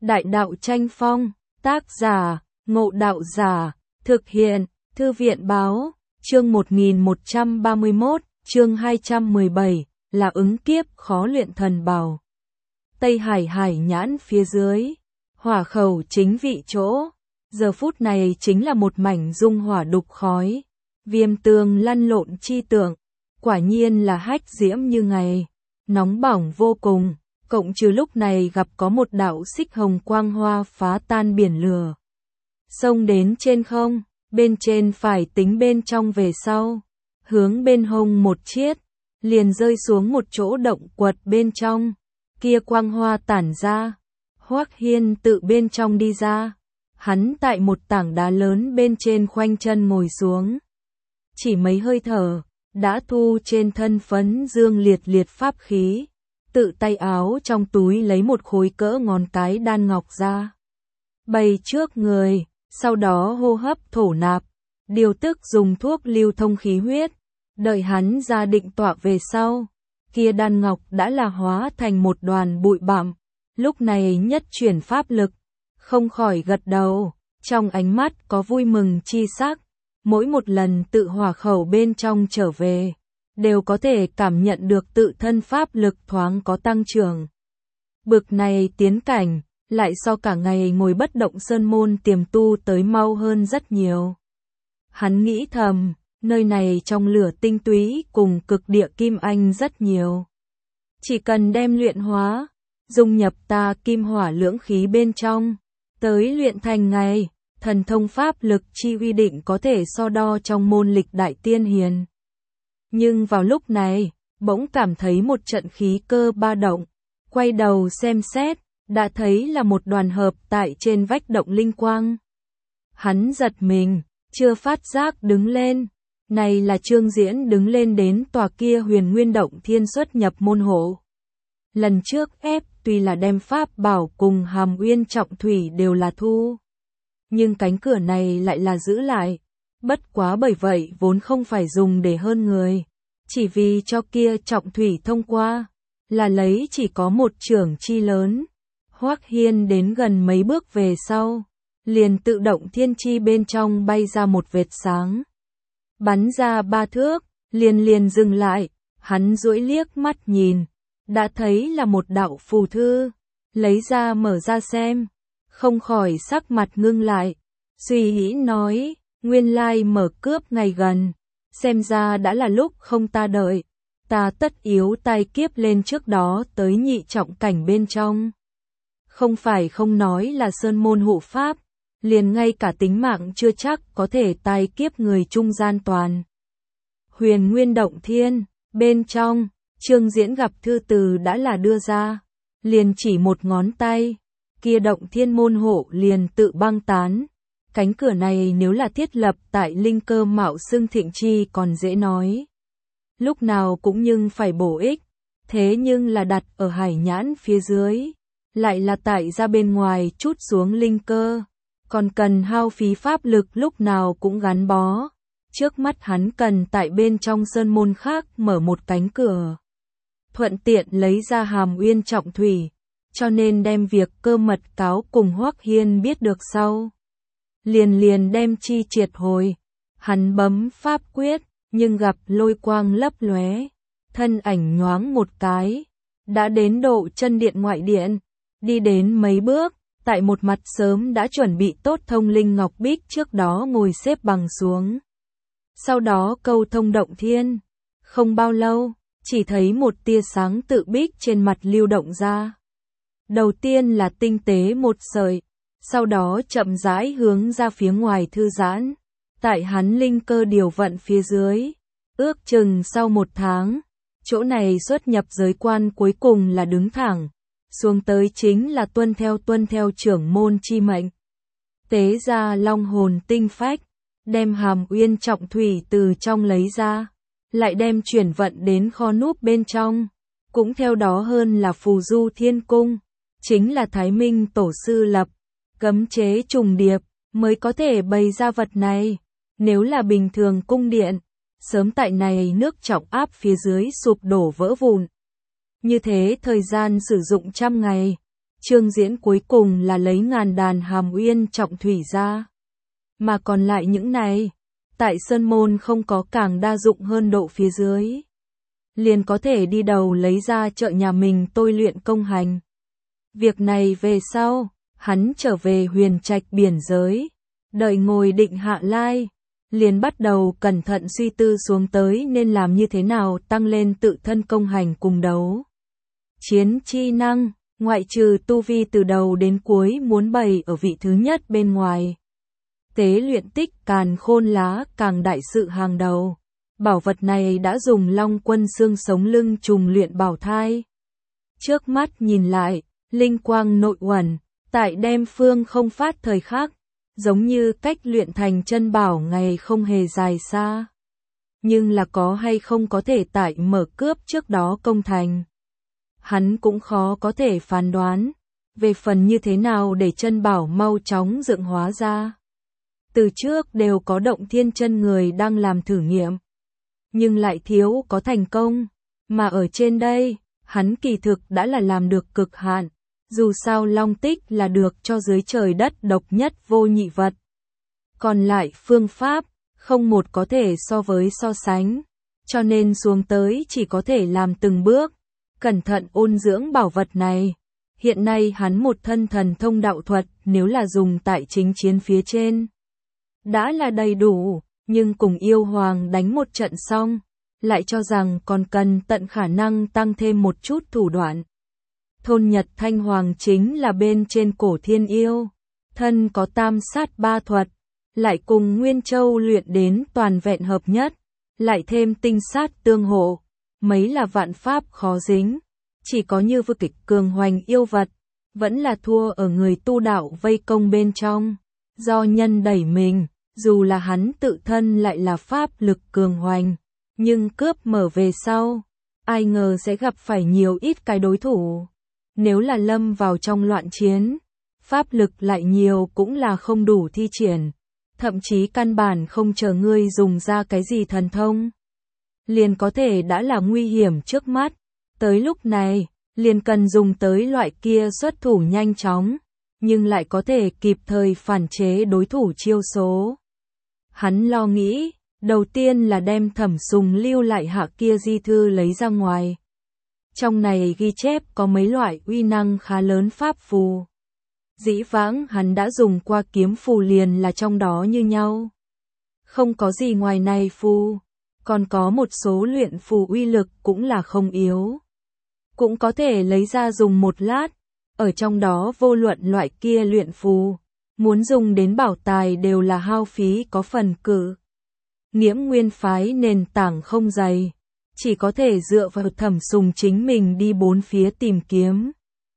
Đại đạo tranh phong, tác giả, Ngộ Đạo Giả, thực hiện, Thư viện báo, chương 1131, chương 217, là ứng kiếp khó luyện thần bào. Tây Hải hải nhãn phía dưới, hỏa khẩu chính vị chỗ, giờ phút này chính là một mảnh dung hỏa đục khói, viêm tường lăn lộn chi tượng, quả nhiên là hách diễm như ngày, nóng bỏng vô cùng. Cộng trừ lúc này gặp có một đạo xích hồng quang hoa phá tan biển lửa. Xông đến trên không, bên trên phải tính bên trong về sau, hướng bên hông một chiết, liền rơi xuống một chỗ động quật bên trong, kia quang hoa tản ra. Hoắc Hiên tự bên trong đi ra, hắn tại một tảng đá lớn bên trên khoanh chân ngồi xuống. Chỉ mấy hơi thở, đã thu trên thân phấn dương liệt liệt pháp khí. Tự tay áo trong túi lấy một khối cỡ ngón cái đan ngọc ra. Bày trước người, sau đó hô hấp thổ nạp, điều tức dùng thuốc lưu thông khí huyết. Đợi hắn ra định tọa về sau, kia đan ngọc đã là hóa thành một đoàn bụi bặm. Lúc này nhất chuyển pháp lực, không khỏi gật đầu, trong ánh mắt có vui mừng chi sắc. Mỗi một lần tự hỏa khẩu bên trong trở về, đều có thể cảm nhận được tự thân pháp lực thoáng có tăng trưởng. Bực này tiến cảnh, lại so cả ngày ngồi bất động sơn môn tiềm tu tới mau hơn rất nhiều. Hắn nghĩ thầm, nơi này trong lửa tinh túy cùng cực địa kim anh rất nhiều. Chỉ cần đem luyện hóa, dung nhập ta kim hỏa lưỡng khí bên trong, tới luyện thành ngày, thần thông pháp lực chi uy định có thể so đo trong môn lịch đại tiên hiền. Nhưng vào lúc này, bỗng cảm thấy một trận khí cơ ba động, quay đầu xem xét, đã thấy là một đoàn hợp tại trên vách động linh quang. Hắn giật mình, chưa phát giác đứng lên, này là Trương Diễn đứng lên đến tòa kia Huyền Nguyên Động Thiên xuất nhập môn hộ. Lần trước ép tuy là đem pháp bảo cùng Hàm Uyên Trọng Thủy đều là thu, nhưng cánh cửa này lại là giữ lại. Bất quá bởi vậy vốn không phải dùng để hơn người, chỉ vì cho kia Trọng Thủy thông qua, là lấy chỉ có một chưởng chi lớn. Hoắc Hiên đến gần mấy bước về sau, liền tự động thiên chi bên trong bay ra một vệt sáng. Bắn ra 3 thước, liền dừng lại, hắn duỗi liếc mắt nhìn, đã thấy là một đạo phù thư, lấy ra mở ra xem, không khỏi sắc mặt ngưng lại, suy nghĩ nói. Nguyên lai mở cướp ngày gần, xem ra đã là lúc không ta đợi, ta tất yếu tai kiếp lên trước đó tới nhị trọng cảnh bên trong. Không phải không nói là sơn môn hộ pháp, liền ngay cả tính mạng chưa chắc có thể tai kiếp người trung gian toàn. Huyền Nguyên Động Thiên, bên trong, Trương Diễn gặp thư từ đã là đưa ra, liền chỉ một ngón tay, kia động thiên môn hộ liền tự băng tán. Cánh cửa này nếu là thiết lập tại linh cơ mạo xưng thịnh chi còn dễ nói. Lúc nào cũng nhưng phải bổ ích, thế nhưng là đặt ở hải nhãn phía dưới, lại là tại ra bên ngoài chút xuống linh cơ, còn cần hao phí pháp lực lúc nào cũng gắn bó. Trước mắt hắn cần tại bên trong sơn môn khác mở một cánh cửa, thuận tiện lấy ra Hàm Uyên Trọng Thủy, cho nên đem việc cơ mật cáo cùng Hoắc Hiên biết được sau. Liền đem chi triệt hồi, hắn bấm pháp quyết, nhưng gặp lôi quang lấp lóe, thân ảnh nhoáng một cái, đã đến độ chân điện ngoại điện, đi đến mấy bước, tại một mặt sớm đã chuẩn bị tốt thông linh ngọc bích trước đó ngồi xếp bằng xuống. Sau đó câu thông động thiên, không bao lâu, chỉ thấy một tia sáng tự bích trên mặt lưu động ra. Đầu tiên là tinh tế một sợi, sau đó chậm rãi hướng ra phía ngoài thư giãn, tại hắn linh cơ điều vận phía dưới, ước chừng sau 1 tháng, chỗ này xuất nhập giới quan cuối cùng là đứng thẳng, xuống tới chính là tuân theo trưởng môn chi mệnh. Tế ra long hồn tinh phách, đem Hàm Uyên Trọng Thủy từ trong lấy ra, lại đem chuyển vận đến kho núp bên trong, cũng theo đó hơn là phù du thiên cung, chính là Thái Minh tổ sư lập. Cấm chế trùng điệp, mới có thể bày ra vật này. Nếu là bình thường cung điện, sớm tại này nước trọng áp phía dưới sụp đổ vỡ vụn. Như thế thời gian sử dụng trăm ngày, Trương Diễn cuối cùng là lấy ngàn đàn hàm uyên trọng thủy ra. Mà còn lại những này, tại Sơn Môn không có càng đa dụng hơn độ phía dưới. Liền có thể đi đầu lấy ra chợ nhà mình tôi luyện công hành. Việc này về sau, hắn trở về Huyền Trạch biển giới, đợi ngồi định hạ lai, liền bắt đầu cẩn thận suy tư xuống tới nên làm như thế nào tăng lên tự thân công hành cùng đấu. Chiến chi năng, ngoại trừ tu vi từ đầu đến cuối muốn bày ở vị thứ nhất bên ngoài. Tế luyện tích càn khôn lá càng đại sự hàng đầu. Bảo vật này đã dùng Long Quân xương sống lưng trùng luyện bảo thai. Trước mắt nhìn lại, linh quang nội uẩn, tại đem phương không phát thời khắc, giống như cách luyện thành chân bảo ngày không hề dài xa. Nhưng là có hay không có thể tại mở cướp trước đó công thành. Hắn cũng khó có thể phán đoán, về phần như thế nào để chân bảo mau chóng dựng hóa ra. Từ trước đều có động thiên chân người đang làm thử nghiệm, nhưng lại thiếu có thành công, mà ở trên đây, hắn kỳ thực đã là làm được cực hạn, dù sao long tích là được cho dưới trời đất độc nhất vô nhị vật. Còn lại phương pháp, không một có thể so với so sánh, cho nên xuống tới chỉ có thể làm từng bước, cẩn thận ôn dưỡng bảo vật này. Hiện nay hắn một thân thần thông đạo thuật nếu là dùng tại chính chiến phía trên, đã là đầy đủ. Nhưng cùng yêu hoàng đánh một trận xong, lại cho rằng còn cần tận khả năng tăng thêm một chút thủ đoạn. Thôn Nhật Thanh Hoàng chính là bên trên cổ thiên yêu, thân có tam sát ba thuật, lại cùng Nguyên Châu luyện đến toàn vẹn hợp nhất, lại thêm tinh sát tương hộ, mấy là vạn pháp khó dính, chỉ có như vô kịch cường hoành yêu vật, vẫn là thua ở người tu đạo vây công bên trong, do nhân đẩy mình. Dù là hắn tự thân lại là pháp lực cường hoành, nhưng cướp mở về sau, ai ngờ sẽ gặp phải nhiều ít cái đối thủ. Nếu là lâm vào trong loạn chiến, pháp lực lại nhiều cũng là không đủ thi triển, thậm chí căn bản không chờ ngươi dùng ra cái gì thần thông. Liền có thể đã là nguy hiểm trước mắt, tới lúc này, liền cần dùng tới loại kia xuất thủ nhanh chóng, nhưng lại có thể kịp thời phản chế đối thủ chiêu số. Hắn lo nghĩ, đầu tiên là đem Thẩm Sùng lưu lại hạ kia di thư lấy ra ngoài. Trong này ghi chép có mấy loại uy năng khá lớn pháp phù. Dĩ vãng hắn đã dùng qua kiếm phù liền là trong đó như nhau. Không có gì ngoài này phù, còn có một số luyện phù uy lực cũng là không yếu. Cũng có thể lấy ra dùng một lát, ở trong đó vô luận loại kia luyện phù. Muốn dùng đến bảo tài đều là hao phí có phần cự. Nghiễm Nguyên phái nền tảng không dày, chỉ có thể dựa vào Thẩm Sùng chính mình đi bốn phía tìm kiếm.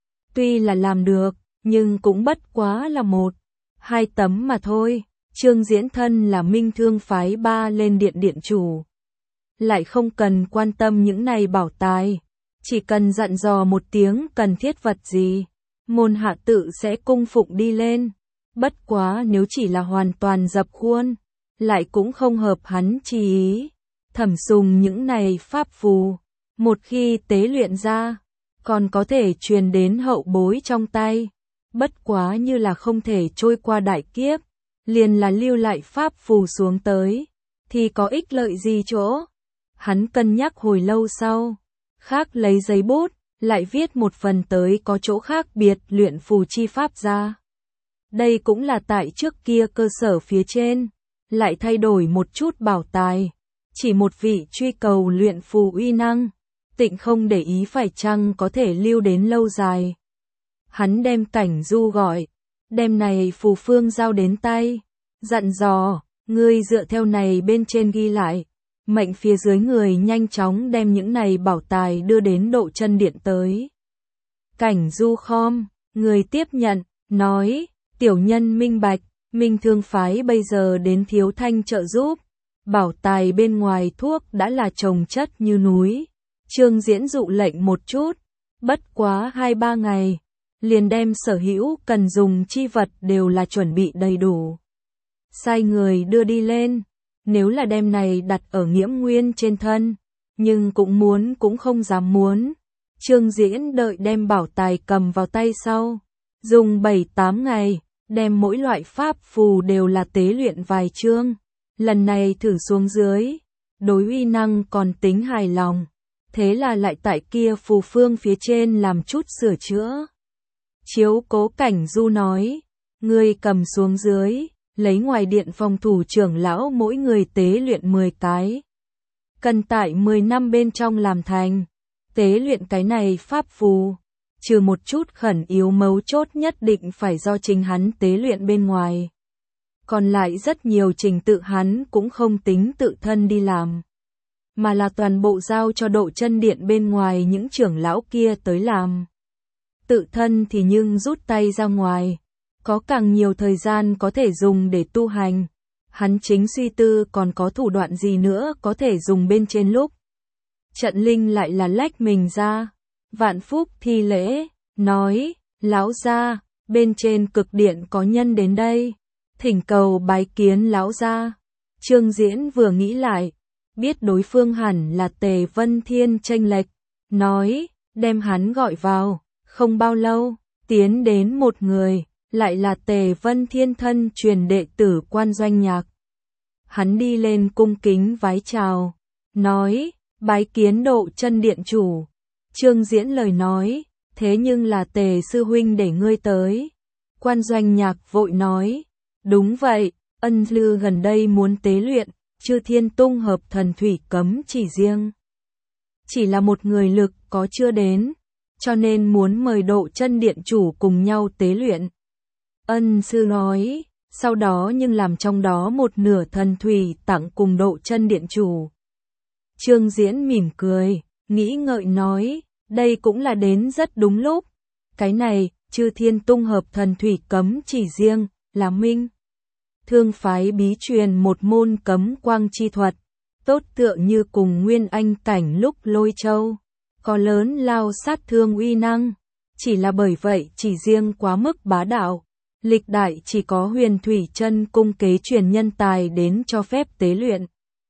Tuy là làm được, nhưng cũng bất quá là một, hai tấm mà thôi. Trương Diễn thân là Minh Thương phái ba lên điện điện chủ, lại không cần quan tâm những này bảo tài, chỉ cần dặn dò một tiếng cần thiết vật gì, môn hạ tự sẽ cung phụng đi lên. Bất quá nếu chỉ là hoàn toàn dập khuôn, lại cũng không hợp hắn chi ý. Thẩm Sùng những này pháp phù, một khi tế luyện ra, còn có thể truyền đến hậu bối trong tay. Bất quá như là không thể trôi qua đại kiếp, liền là lưu lại pháp phù xuống tới, thì có ích lợi gì chỗ. Hắn cân nhắc hồi lâu sau, khác lấy giấy bút, lại viết một phần tới có chỗ khác biệt luyện phù chi pháp ra. Đây cũng là tại trước kia cơ sở phía trên, lại thay đổi một chút bảo tài, chỉ một vị truy cầu luyện phù uy năng, tịnh không để ý phải chăng có thể lưu đến lâu dài. Hắn đem Cảnh Du gọi, đem này phù phương giao đến tay, dặn dò, ngươi dựa theo này bên trên ghi lại, mệnh phía dưới người nhanh chóng đem những này bảo tài đưa đến độ chân điện tới. Cảnh Du khom, người tiếp nhận, nói, tiểu nhân minh bạch, Minh Thương phái bây giờ đến thiếu thanh trợ giúp, bảo tài bên ngoài thuốc đã là chồng chất như núi. Trương Diễn dụ lệnh một chút, bất quá 2-3 ngày, liền đem sở hữu cần dùng chi vật đều là chuẩn bị đầy đủ. Sai người đưa đi lên, nếu là đem này đặt ở Nghiễm Nguyên trên thân, nhưng cũng không dám muốn, Trương Diễn đợi đem bảo tài cầm vào tay sau. Dùng 7-8 ngày, đem mỗi loại pháp phù đều là tế luyện vài chương. Lần này thử xuống dưới, đối uy năng còn tính hài lòng. Thế là lại tại kia phù phương phía trên làm chút sửa chữa. Chiếu Cố Cảnh Du nói, ngươi cầm xuống dưới, lấy ngoài điện phòng thủ trưởng lão mỗi người tế luyện 10 cái. Cần tại 10 năm bên trong làm thành. Tế luyện cái này pháp phù, trừ một chút khẩn yếu mấu chốt nhất định phải do chính hắn tế luyện bên ngoài. Còn lại rất nhiều trình tự hắn cũng không tính tự thân đi làm, mà là toàn bộ giao cho Độ Chân Điện bên ngoài những trưởng lão kia tới làm. Tự thân thì nhưng rút tay ra ngoài, có càng nhiều thời gian có thể dùng để tu hành. Hắn chính suy tư còn có thủ đoạn gì nữa có thể dùng bên trên lúc. Trận Linh lại là lách mình ra, vạn phúc thi lễ, nói, lão gia, bên trên cực điện có nhân đến đây, thỉnh cầu bái kiến lão gia. Trương Diễn vừa nghĩ lại, biết đối phương hẳn là Tề Vân Thiên chênh lệch, nói, đem hắn gọi vào. Không bao lâu, tiến đến một người, lại là Tề Vân Thiên thân truyền đệ tử Quan Doanh Nhạc. Hắn đi lên cung kính vái chào, nói, bái kiến Độ Chân Điện chủ. Trương Diễn lời nói, thế nhưng là Tề sư huynh để ngươi tới. Quan Doanh Nhạc vội nói, đúng vậy, ân lư gần đây muốn tế luyện, Chư Thiên Tung Hợp Thần Thủy Cấm chỉ riêng. Chỉ là một người lực có chưa đến, cho nên muốn mời Độ Chân Điện chủ cùng nhau tế luyện. Ân sư nói, sau đó nhưng làm trong đó một nửa thần thủy tặng cùng Độ Chân Điện chủ. Trương Diễn mỉm cười, nghĩ ngợi nói, đây cũng là đến rất đúng lúc. Cái này, Chư Thiên Tung Hợp Thần Thủy Cấm chỉ riêng, là Minh Thương phái bí truyền một môn cấm quang chi thuật, tốt tựa như cùng Nguyên Anh cảnh lúc Lôi Châu, có lớn lao sát thương uy năng. Chỉ là bởi vậy chỉ riêng quá mức bá đạo, lịch đại chỉ có Huyền Thủy Chân cung kế truyền nhân tài đến cho phép tế luyện.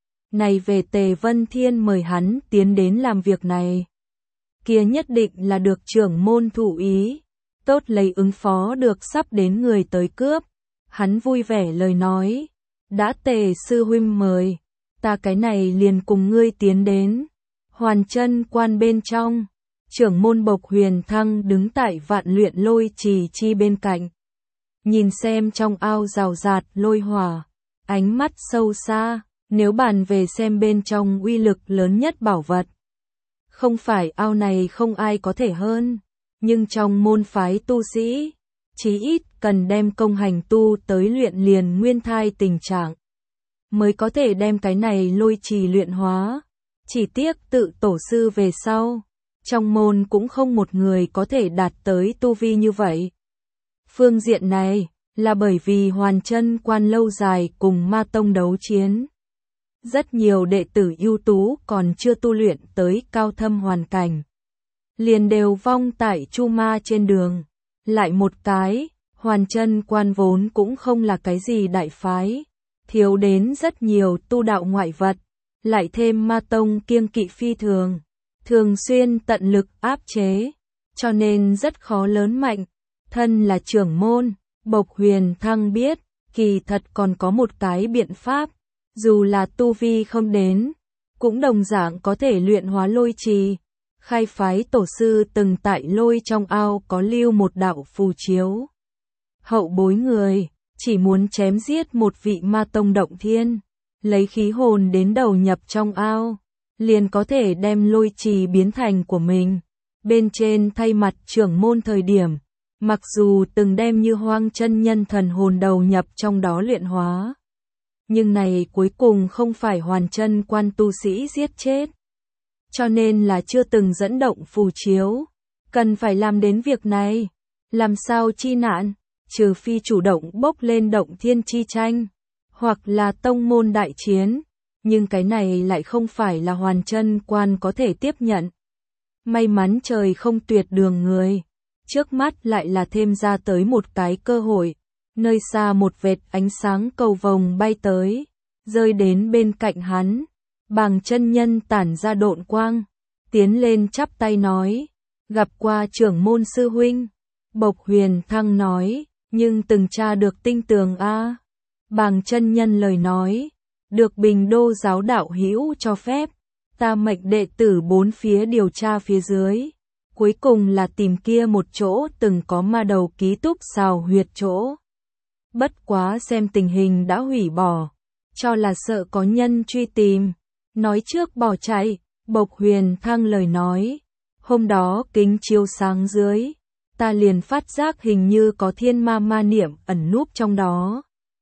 Này về Tề Vân Thiên mời hắn tiến đến làm việc này, kia nhất định là được trưởng môn thụ ý, tốt lấy ứng phó được sắp đến người tới cướp. Hắn vui vẻ lời nói, đã Tề sư huynh mời, ta cái này liền cùng ngươi tiến đến. Hoàn Chân quan bên trong, trưởng môn Bộc Huyền Thăng đứng tại Vạn Luyện Lôi Trì chi bên cạnh, nhìn xem trong ao rào rạt lôi hỏa, ánh mắt sâu xa. Nếu bàn về xem bên trong uy lực lớn nhất bảo vật, không phải ao này không ai có thể hơn, nhưng trong môn phái tu sĩ, chí ít cần đem công hành tu tới luyện liền nguyên thai tình trạng, mới có thể đem cái này lôi trì luyện hóa. Chỉ tiếc tự tổ sư về sau, trong môn cũng không một người có thể đạt tới tu vi như vậy. Phương diện này, là bởi vì Hoàn Chân quan lâu dài cùng Ma Tông đấu chiến. Rất nhiều đệ tử ưu tú còn chưa tu luyện tới cao thâm hoàn cảnh, liền đều vong tại Chu Ma trên đường. Lại một cái, Hoàn Chân quan vốn cũng không là cái gì đại phái, thiếu đến rất nhiều tu đạo ngoại vật, lại thêm Ma Tông kiêng kỵ phi thường, thường xuyên tận lực áp chế, cho nên rất khó lớn mạnh. Thân là trưởng môn, Bộc Huyền Thăng biết, kỳ thật còn có một cái biện pháp, dù là tu vi không đến, cũng đồng dạng có thể luyện hóa lôi trì. Khai phái tổ sư từng tại lôi trong ao có lưu một đạo phù chiếu. Hậu bối người, chỉ muốn chém giết một vị ma tông động thiên, lấy khí hồn đến đầu nhập trong ao, liền có thể đem lôi trì biến thành của mình. Bên trên thay mặt trưởng môn thời điểm, mặc dù từng đem Như Hoang chân nhân thần hồn đầu nhập trong đó luyện hóa, nhưng này cuối cùng không phải Hoàn Chân quan tu sĩ giết chết, cho nên là chưa từng dẫn động phù chiếu. Cần phải làm đến việc này, làm sao chi nạn, trừ phi chủ động bốc lên động thiên chi tranh, hoặc là tông môn đại chiến, nhưng cái này lại không phải là Hoàn Chân quan có thể tiếp nhận. May mắn trời không tuyệt đường người, trước mắt lại là thêm ra tới một cái cơ hội. Nơi xa một vệt ánh sáng cầu vồng bay tới, rơi đến bên cạnh hắn. Bàng chân nhân tản ra độn quang, tiến lên chắp tay nói, gặp qua trưởng môn sư huynh. Bộc Huyền Thăng nói, nhưng từng tra được tinh tường a. Bàng chân nhân lời nói, được Bình Đô giáo đạo hữu cho phép, ta mệnh đệ tử bốn phía điều tra phía dưới. Cuối cùng là tìm kia một chỗ từng có ma đầu ký túc xào huyệt chỗ. Bất quá xem tình hình đã hủy bỏ, cho là sợ có nhân truy tìm, nói trước bỏ chạy. Bộc Huyền Thăng lời nói, hôm đó kính chiếu sáng dưới, ta liền phát giác hình như có thiên ma ma niệm ẩn núp trong đó.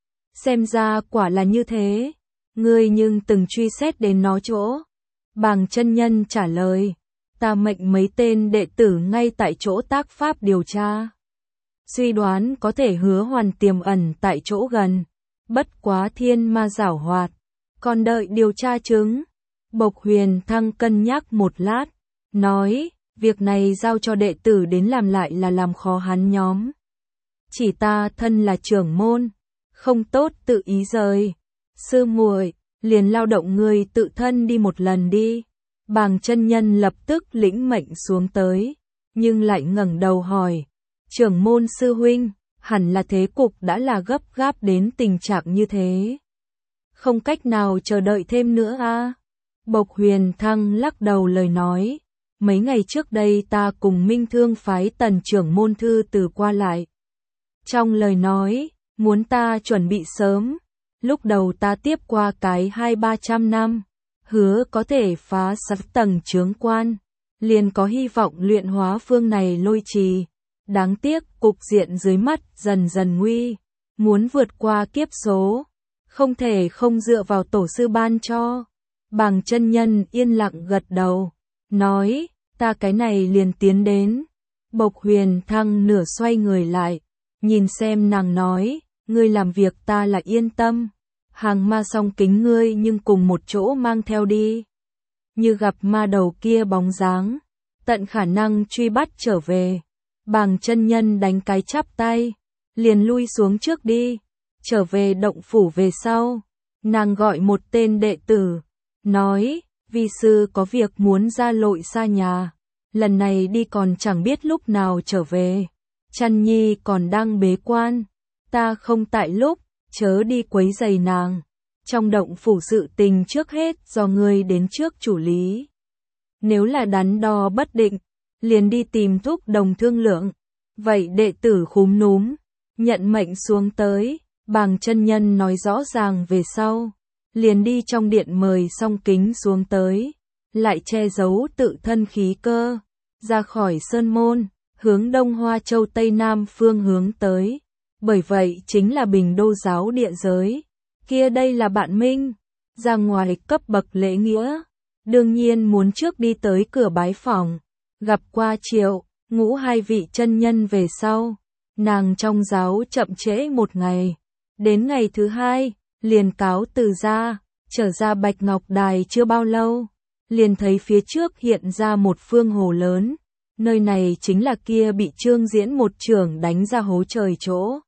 Xem ra quả là như thế, ngươi nhưng từng truy xét đến nó chỗ. Bàng chân nhân trả lời, ta mệnh mấy tên đệ tử ngay tại chỗ tác pháp điều tra. Suy đoán có thể hứa hoàn tiềm ẩn tại chỗ gần, bất quá thiên ma giảo hoạt, còn đợi điều tra chứng. Bộc Huyền Thăng cân nhắc một lát, nói, việc này giao cho đệ tử đến làm lại là làm khó hắn nhóm. Chỉ ta thân là trưởng môn, không tốt tự ý rời. Sư muội, liền lao động ngươi tự thân đi một lần đi. Bàng chân nhân lập tức lĩnh mệnh xuống tới, nhưng lại ngẩng đầu hỏi, trưởng môn sư huynh, hẳn là thế cục đã là gấp gáp đến tình trạng như thế. Không cách nào chờ đợi thêm nữa a. Bộc Huyền Thăng lắc đầu lời nói, mấy ngày trước đây ta cùng Minh Thương phái Tần trưởng môn thư từ qua lại. Trong lời nói, muốn ta chuẩn bị sớm, lúc đầu ta tiếp qua cái 200-300 năm, hứa có thể phá 6 tầng chướng quan, liền có hy vọng luyện hóa phương này lôi trì. Đáng tiếc cục diện dưới mắt dần dần nguy, muốn vượt qua kiếp số, không thể không dựa vào tổ sư ban cho. Bàng chân nhân yên lặng gật đầu, nói, ta cái này liền tiến đến. Bộc Huyền Thăng nửa xoay người lại, nhìn xem nàng nói, ngươi làm việc ta là yên tâm, hàng ma song kính ngươi nhưng cùng một chỗ mang theo đi. Như gặp ma đầu kia bóng dáng, tận khả năng truy bắt trở về. Bàng chân nhân đánh cái chắp tay, liền lui xuống trước đi, trở về động phủ về sau. Nàng gọi một tên đệ tử, nói, vi sư có việc muốn ra lội xa nhà, lần này đi còn chẳng biết lúc nào trở về. Chăn nhi còn đang bế quan, ta không tại lúc, chớ đi quấy rầy nàng. Trong động phủ sự tình trước hết do ngươi đến trước chủ lý. Nếu là đắn đo bất định, liền đi tìm Thúc Đồng thương lượng. Vậy đệ tử khúm núm, nhận mệnh xuống tới. Bàng chân nhân nói rõ ràng về sau, liền đi trong điện mời song kính xuống tới, lại che giấu tự thân khí cơ, ra khỏi sơn môn, hướng Đông Hoa Châu Tây Nam phương hướng tới. Bởi vậy chính là Bình Đô giáo địa giới. Kia đây là bạn Minh, ra ngoài cấp bậc lễ nghĩa, đương nhiên muốn trước đi tới cửa bái phỏng, gặp qua Triệu, Ngũ hai vị chân nhân về sau. Nàng trong giáo chậm trễ một ngày, đến ngày thứ hai, liền cáo từ ra, trở ra Bạch Ngọc Đài chưa bao lâu, liền thấy phía trước hiện ra một phương hồ lớn, nơi này chính là kia bị Trương Diễn một chưởng đánh ra hố trời chỗ.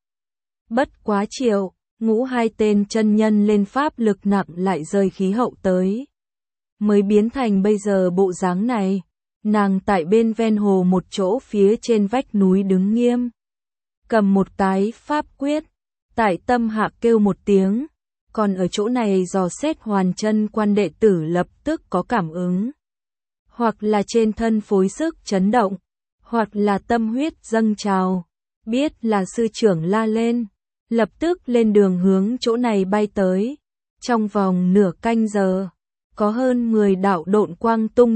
Bất quá Triệu, Ngũ hai tên chân nhân lên pháp lực nặng lại rơi khí hậu tới, mới biến thành bây giờ bộ dáng này. Nàng tại bên ven hồ một chỗ phía trên vách núi đứng nghiêm, cầm một cái pháp quyết, tại tâm hạ kêu một tiếng, còn ở chỗ này dò xét Hoàn Chân quan đệ tử lập tức có cảm ứng, hoặc là trên thân phối sức chấn động, hoặc là tâm huyết dâng trào, biết là sư trưởng la lên, lập tức lên đường hướng chỗ này bay tới. Trong vòng nửa canh giờ, có hơn 10 đạo độn quang tung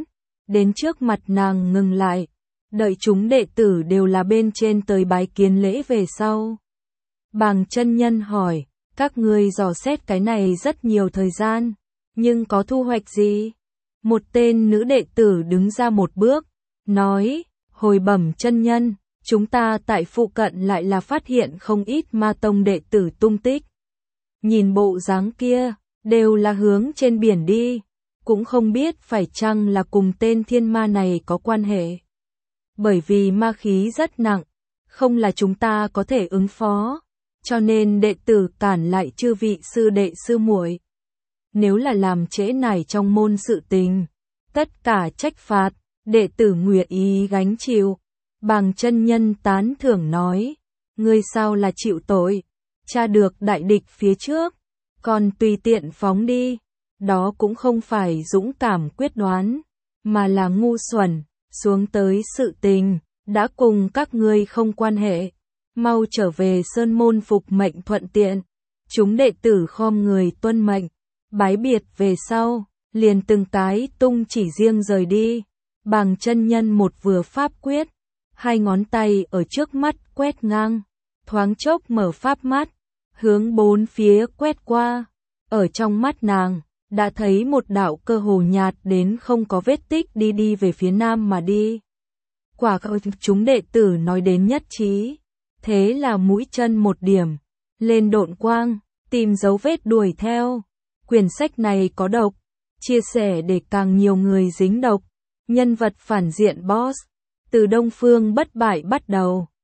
đến trước mặt nàng ngừng lại, đợi chúng đệ tử đều là bên trên tới bái kiến lễ về sau. Bàng chân nhân hỏi, các ngươi dò xét cái này rất nhiều thời gian, nhưng có thu hoạch gì? Một tên nữ đệ tử đứng ra một bước, nói, hồi bẩm chân nhân, chúng ta tại phụ cận lại là phát hiện không ít ma tông đệ tử tung tích. Nhìn bộ dáng kia, đều là hướng trên biển đi, cũng không biết phải chăng là cùng tên thiên ma này có quan hệ. Bởi vì ma khí rất nặng, không là chúng ta có thể ứng phó, cho nên đệ tử cản lại chư vị sư đệ sư muội. Nếu là làm trễ nải trong môn sự tình, tất cả trách phạt, Đệ tử nguyện ý gánh chịu. Bàng chân nhân tán thưởng nói, ngươi sao là chịu tội, tra được đại địch phía trước, còn tùy tiện phóng đi, đó cũng không phải dũng cảm quyết đoán, mà là ngu xuẩn, xuống tới sự tình, đã cùng các ngươi không quan hệ, mau trở về sơn môn phục mệnh thuận tiện. Chúng đệ tử khom người tuân mệnh, bái biệt về sau, liền từng cái tung chỉ riêng rời đi. Bàng chân nhân một vừa pháp quyết, hai ngón tay ở trước mắt quét ngang, thoáng chốc mở pháp mắt, hướng bốn phía quét qua. Ở trong mắt nàng, đã thấy một đạo cơ hồ nhạt đến không có vết tích đi về phía nam mà đi. Quả chúng đệ tử nói đến nhất trí, thế là mũi chân một điểm, lên độn quang, tìm dấu vết đuổi theo. Quyển sách này có độc, chia sẻ để càng nhiều người dính độc. Nhân vật phản diện boss, từ Đông Phương bất bại bắt đầu.